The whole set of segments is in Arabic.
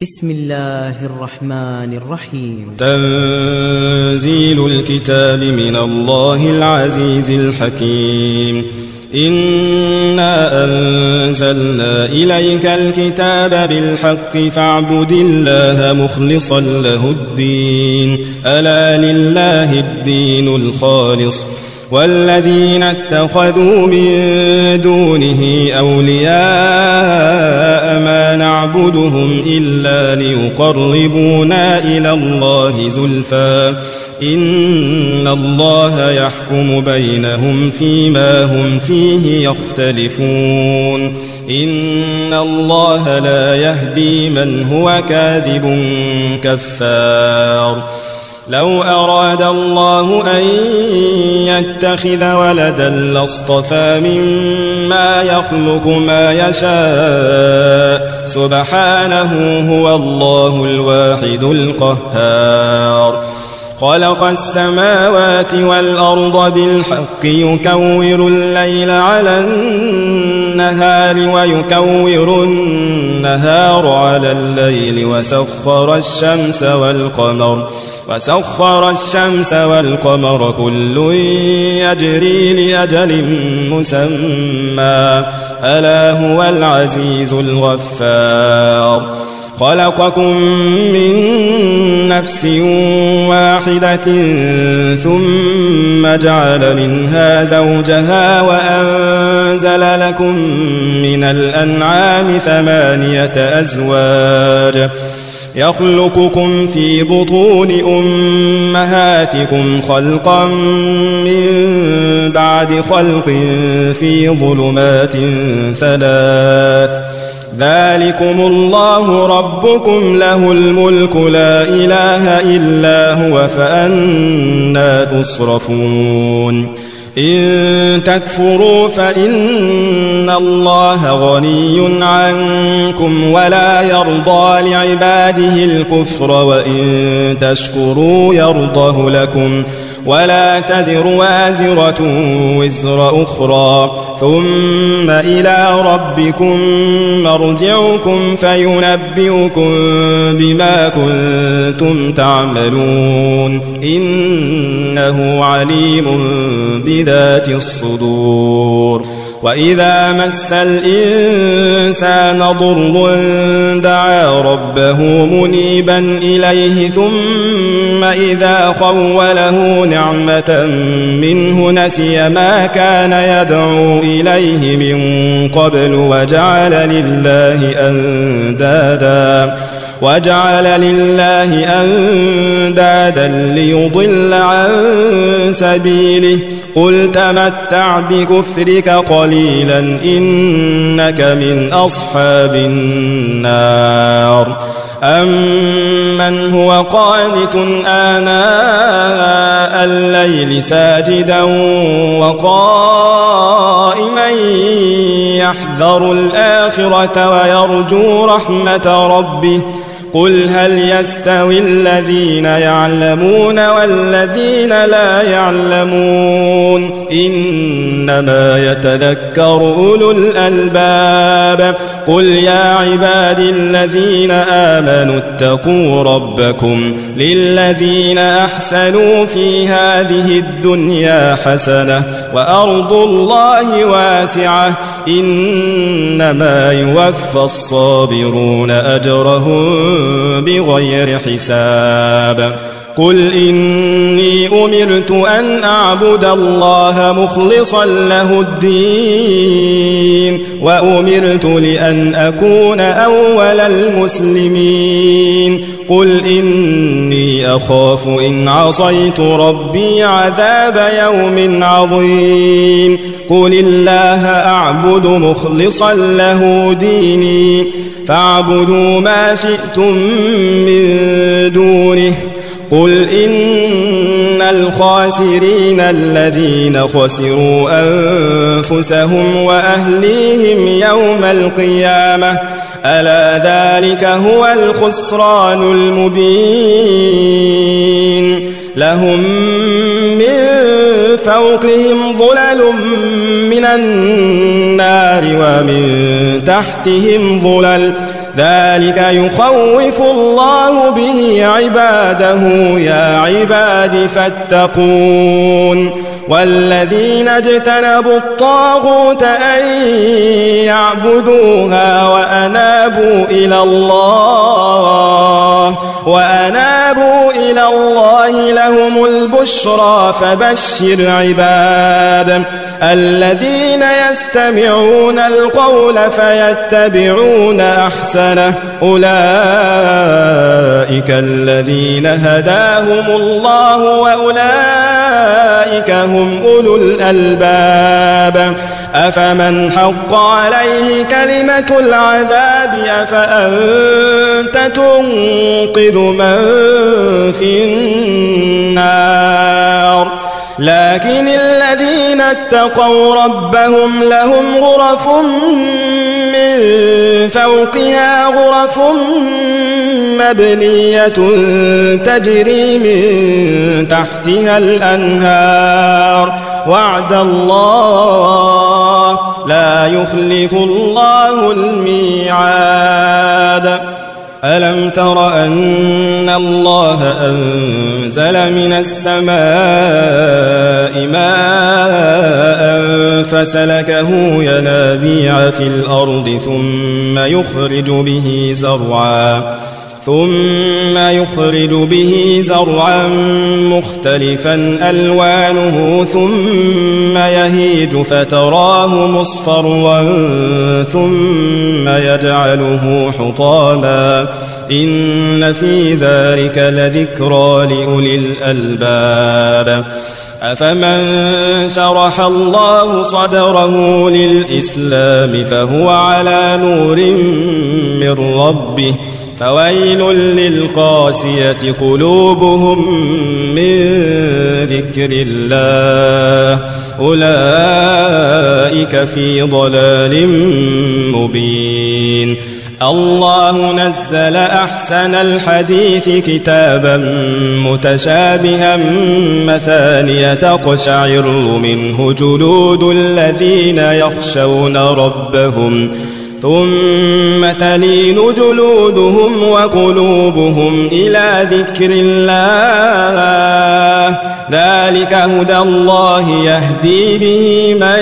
بسم الله الرحمن الرحيم. تنزيل الكتاب من الله العزيز الحكيم. إنا أنزلنا إليك الكتاب بالحق فاعبد الله مخلصا له الدين ألا لله الدين الخالص والذين اتخذوا من دونه أولياء ما نعبدهم إلا ليقربونا إلى الله زلفى إن الله يحكم بينهم فيما هم فيه يختلفون إن الله لا يهدي من هو كاذب كفار. لو أراد الله أن يتخذ ولدا لاصطفى مما يخلق ما يشاء سبحانه هو الله الواحد القهار. خلق السماوات والأرض بالحق يكور الليل على النهار ويكور النهار على الليل وسخر الشمس والقمر كل يجري لأجل مسمى ألا هو العزيز الغفار. خلقكم من نفس واحدة ثم جعل منها زوجها وأنزل لكم من الأنعام 8 أزواج يخلقكم في بطون أمهاتكم خلقا من بعد خلق في ظلمات 3 ذلكم الله ربكم له الملك لا إله إلا هو فأنى تصرفون. إن تكفروا فإن الله غني عنكم ولا يرضى لعباده الكفر وإن تشكروا يرضه لكم ولا تزر وازرة وزر أخرى ثم إلى ربكم مرجعكم فينبئكم بما كنتم تعملون إنه عليم بذات الصدور. وإذا مس الإنسان ضر دعا ربه منيبا إليه ثم إذا خوله نعمة منه نسي ما كان يدعو إليه من قبل وجعل لله أندادا ليضل عن سبيله قل تمتع بكفرك قليلا إنك من أصحاب النار. أمن هو قانت آناء الليل ساجدا وقائما يحذر الآخرة ويرجو رحمة ربه قل هل يستوي الذين يعلمون والذين لا يعلمون إنما يتذكر أولو الألباب. قل يا عبادي الذين آمنوا اتقوا ربكم للذين أحسنوا في هذه الدنيا حسنة وأرض الله واسعة إنما يوفى الصابرون أجرهم بغير حساب. قل إني أمرت أن أعبد الله مخلصا له الدين وأمرت لأن أكون أول المسلمين. قل إني أخاف إن عصيت ربي عذاب يوم عظيم. قل الله أعبد مخلصا له ديني فاعبدوا ما شئتم من دونه. قل إن الخاسرين الذين خسروا أنفسهم وأهليهم يوم القيامة ألا ذلك هو الخسران المبين. لهم من فوقهم ظلل من النار ومن تحتهم ظلل ذلك يخوف الله به عباده يا عباد فاتقون والذين اجتنبوا الطاغوت أن يعبدوها وأنابوا إلى الله لهم البشرى فبشر عباد الذين يستمعون القول فيتبعون أحسنه أولئك الذين هداهم الله وأولئك هم أولو الألباب أفمن حق عليه كلمة العذاب أفأنت تنقذ من في النار لكن الذين اتقوا ربهم لهم غرف من فوقها غرف مبنية تجري من تحتها الأنهار وعد الله لا يخلف الله الميعاد ألم تر أن الله أنزل من السماء ماء فسلكه ينابيع في الأرض ثم يخرج به زرعا مختلفا ألوانه ثم يهيج فتراه مصفرا ثم يجعله حطاما إن في ذلك لذكرى لأولي الألباب أفمن شرح الله صدره للإسلام فهو على نور من ربه فويل للقاسية قلوبهم من ذكر الله أولئك في ضلال مبين الله نزل أحسن الحديث كتابا متشابها مثانية تقشعر منه جلود الذين يخشون ربهم ثم تلين جلودهم وقلوبهم إلى ذكر الله ذلك هدى الله يهدي به من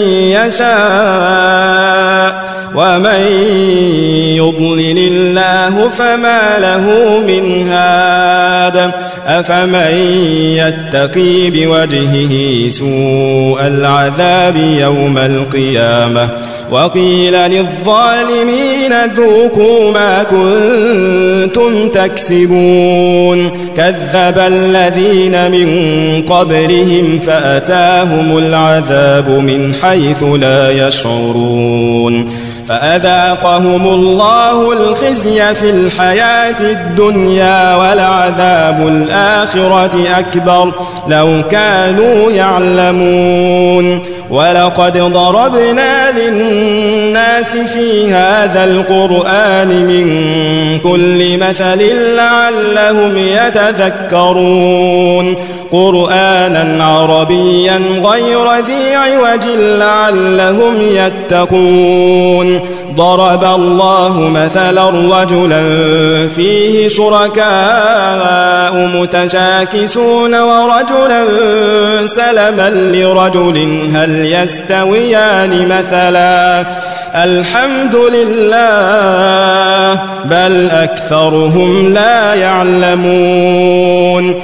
يشاء ومن يضلل الله فما له من هاد أفمن يتقي بوجهه سوء العذاب يوم القيامة وقيل للظالمين ذوقوا ما كنتم تكسبون كذب الذين من قبلهم فأتاهم العذاب من حيث لا يشعرون فأذاقهم الله الخزي في الحياة الدنيا ولعذاب الآخرة أكبر لو كانوا يعلمون ولقد ضربنا للناس في هذا القرآن من كل مثل لعلهم يتذكرون قرآنا عربيا غير ذي عوج لعلهم يتقون ضرب الله مثلا رجلا فيه شركاء متشاكسون ورجلا سلما لرجل هل يستويان مثلا الحمد لله بل أكثرهم لا يعلمون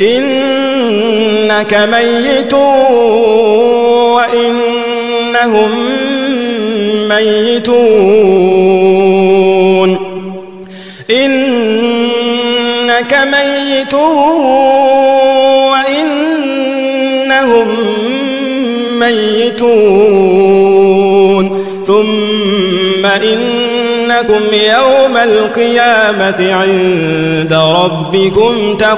إنك ميت وإنهم ميتون إنك ميت وإنهم ميتون ثم إنكم يوم القيامة عند ربكم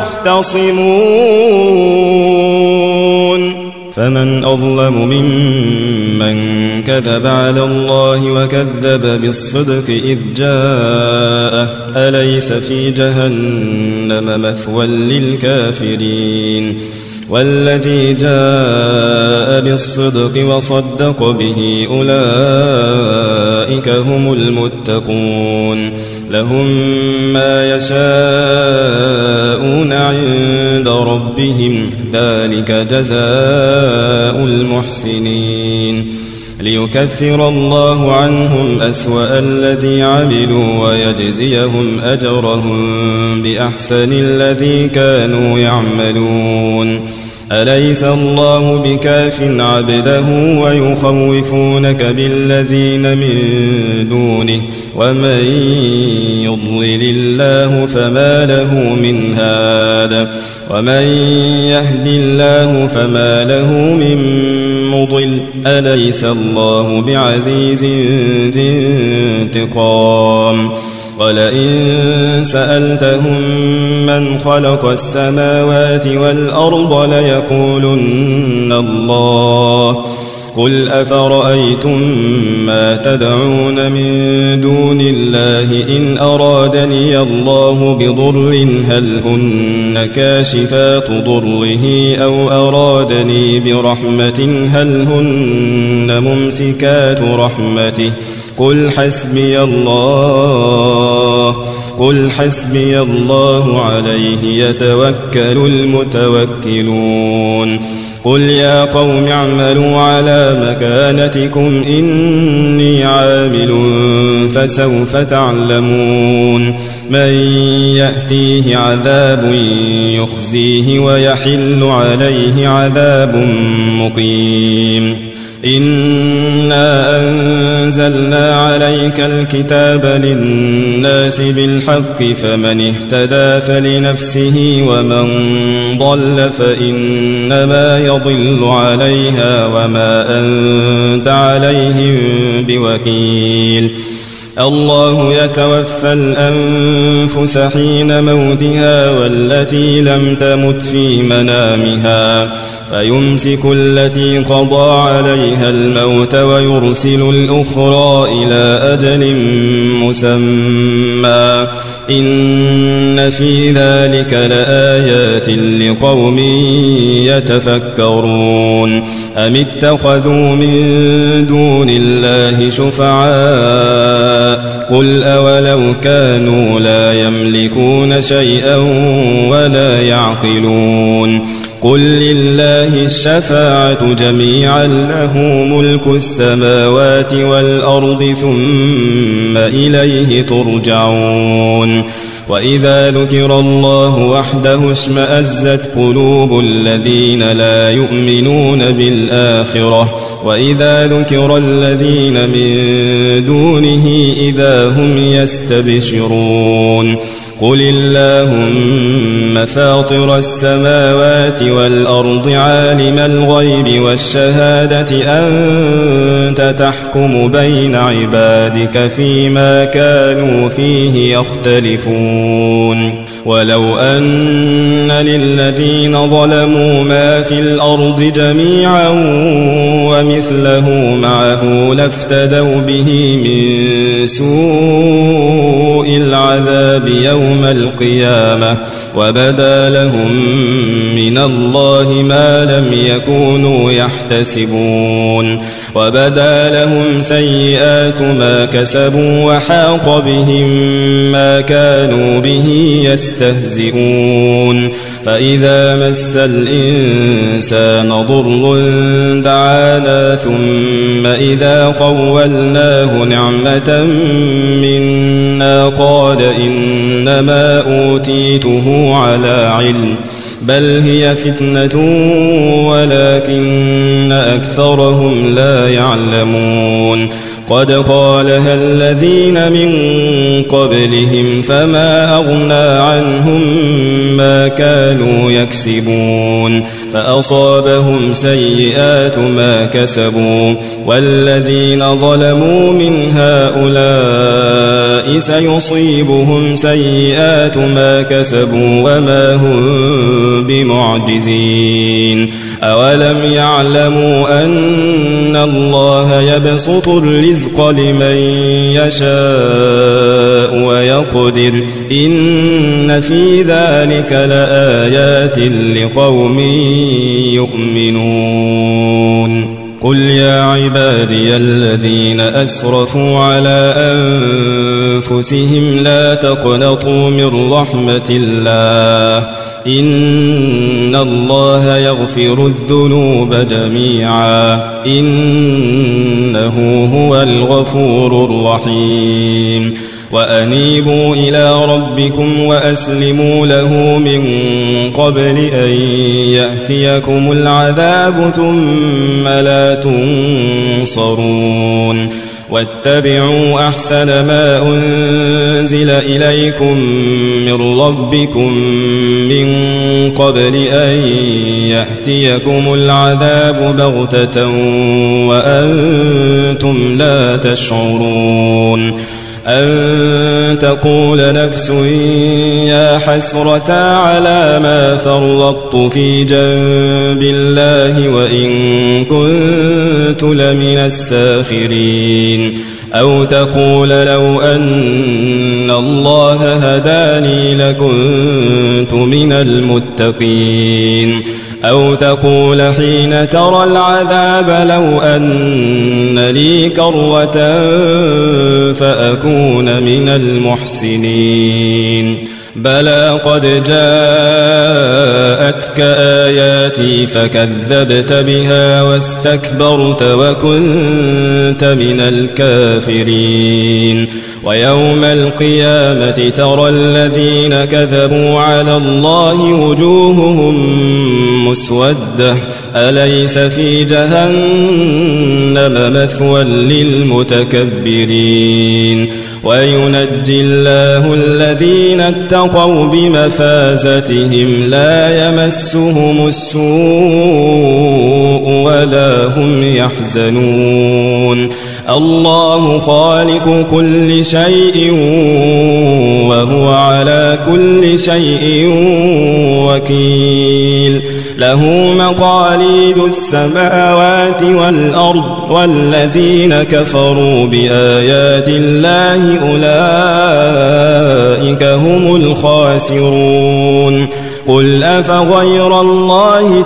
تختصمون فمن أظلم ممن كذب على الله وكذب بالصدق إذ جاءه أليس في جهنم مثوى للكافرين والذي جاء بالصدق وصدق به أولئك أولئك هم المتقون لهم ما يشاءون عند ربهم ذلك جزاء المحسنين ليكفر الله عنهم أسوأ الذي عملوا ويجزيهم أجرهم بأحسن الذي كانوا يعملون أليس الله بكاف عبده ويخوفونك بالذين من دونه ومن يضلل الله فما له من هاد ومن يهد الله فما له من مضل أليس الله بعزيز ذي انتقام ولئن سألتهم من خلق السماوات والأرض ليقولن الله قل أفرأيتم ما تدعون من دون الله إن أرادني الله بضر هل هن كاشفات ضره أو أرادني برحمة هل هن ممسكات رحمته قل حسبي الله عليه يتوكل المتوكلون قل يا قوم اعملوا على مكانتكم إني عامل فسوف تعلمون من يأتيه عذاب يخزيه ويحل عليه عذاب مقيم إنا أنزلنا عليك الكتاب للناس بالحق فمن اهتدى فلنفسه ومن ضل فإنما يضل عليها وما أنت عليهم بوكيل الله يتوفى الأنفس حين موتها والتي لم تمت في منامها فيمسك التي قضى عليها الموت ويرسل الأخرى إلى أجل مسمى إن في ذلك لآيات لقوم يتفكرون أم اتخذوا من دون الله شفعاء قل أولو كانوا لا يملكون شيئا ولا يعقلون قل لله الشفاعة جميعا له ملك السماوات والأرض ثم إليه ترجعون وإذا ذكر الله وحده اشمأزت قلوب الذين لا يؤمنون بالآخرة وإذا ذكر الذين من دونه إذا هم يستبشرون قل اللهم فاطر السماوات والأرض عالم الغيب والشهادة أنت تحكم بين عبادك فيما كانوا فيه يختلفون ولو أن للذين ظلموا ما في الأرض جميعا ومثله معه لافتدوا به من سوء العذاب يوم القيامة وبدا لهم من الله ما لم يكونوا يحتسبون وبدا لهم سيئات ما كسبوا وحاق بهم ما كانوا به يستهزئون فإذا مس الإنسان ضر دعانا ثم إذا خولناه نعمة منا قال إنما أوتيته على علم بل هي فتنة ولكن أكثرهم لا يعلمون قد قالها الذين من قبلهم فما أغنى عنهم ما كانوا يكسبون فأصابهم سيئات ما كسبوا والذين ظلموا من هؤلاء سيصيبهم سيئات ما كسبوا وما هم بمعجزين أولم يعلموا أن الله يبسط الرزق لمن يشاء ويقدر إن في ذلك لآيات لقوم يؤمنون قل يا عبادي الذين أسرفوا على أنفسهم لا تقنطوا من رحمة الله إن الله يغفر الذنوب جميعا إنه هو الغفور الرحيم وأنيبوا إلى ربكم وأسلموا له من قبل أن يأتيكم العذاب ثم لا تنصرون واتبعوا أحسن ما أنزل إليكم من ربكم من قبل أن يأتيكم العذاب بغتة وأنتم لا تشعرون أن تقول نفس يا حسرة على ما فرطت في جنب الله وإن كنت لمن الساخرين أو تقول لو أن الله هداني لكنت من المتقين أو تقول حين ترى العذاب لو أن لي كرة فأكون من المحسنين بلى قد جاءتك آياتي فكذبت بها واستكبرت وكنت من الكافرين ويوم القيامة ترى الذين كذبوا على الله وجوههم مسودة أليس في جهنم مثوى للمتكبرين وينجي الله الذين اتقوا بمفازتهم لا يمسهم السوء ولا هم يحزنون الله خالق كل شيء وهو على كل شيء وكيل له مقاليد السماوات والأرض والذين كفروا بآيات الله أولئك هم الخاسرون قل أفغير الله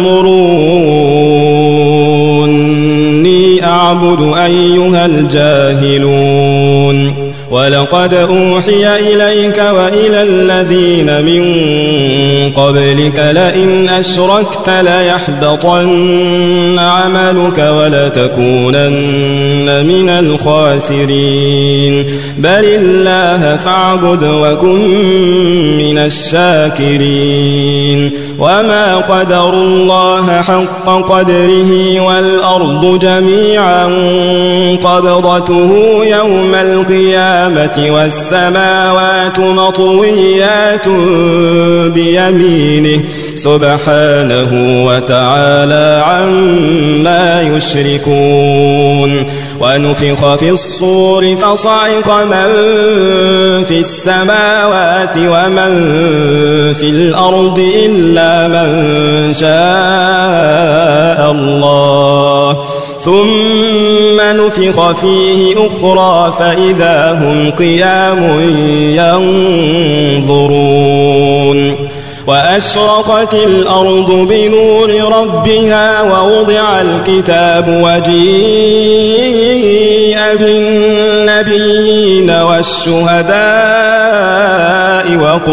تأمروني أعبد أيها الجاهلون ولقد أوحي إليك وإلى الذين من قبلك لئن أشركت ليحبطن عملك ولتكونن من الخاسرين بل الله فاعبد وكن من الشاكرين وما قدروا الله حق قدره والأرض جميعا قبضته يوم القيامة والسماوات مطويات بيمينه سبحانه وتعالى عما يشركون ونفخ في الصور فصعق من في السماوات ومن في الأرض إلا من شاء الله ثم نفخ فيه أخرى فإذا هم قيام ينظرون وأشرقت الأرض بنور ربها ووضع الكتاب وجيء بالنبيين والشهداء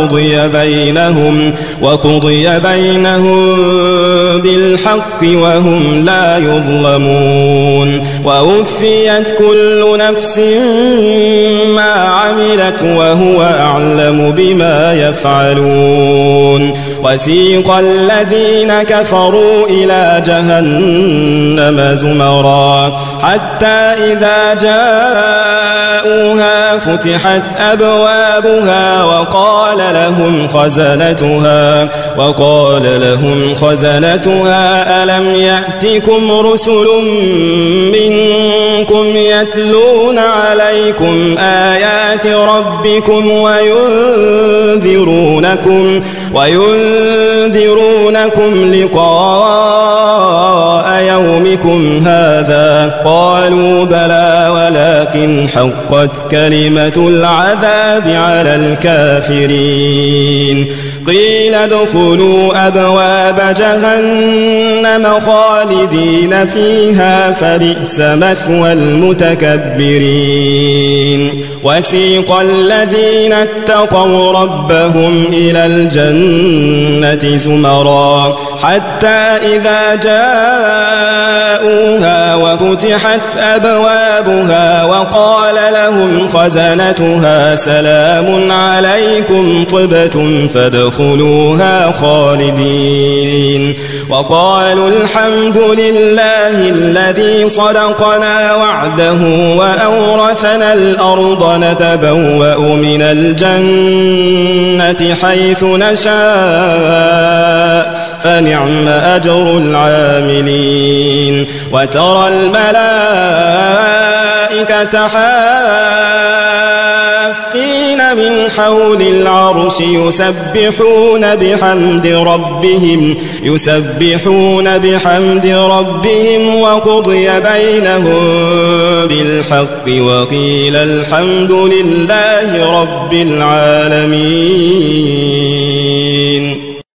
وقضي بينهم بالحق وهم لا يظلمون ووفيت كل نفس ما عملت وهو أعلم بما يفعلون وسيق الذين كفروا إلى جهنم زمرا حتى إذا جاءوها فتحت أبوابها وقال لهم خزنتها ألم يأتكم رسل منكم يتلون عليكم آيات ربكم وينذرونكم لقاء يومكم هذا قالوا بلى ولكن حقت كلمة العذاب على الكافرين قيل ادخلوا أبواب جهنم خالدين فيها فبئس مثوى المتكبرين وسيق الذين اتقوا ربهم إلى الجنة زمرا حتى إذا جاءوها وفتحت أبوابها وقال لهم خزنتها سلام عليكم طبتم فادخلوها خالدين وقالوا الحمد لله الذي صدقنا وعده وأورثنا الأرض نتبوأ من الجنة حيث نشاء فنعم أجر العاملين وترى الملائكة حافين من حول العرش يسبحون بحمد ربهم وقضي بينهم بالحق وقيل الحمد لله رب العالمين.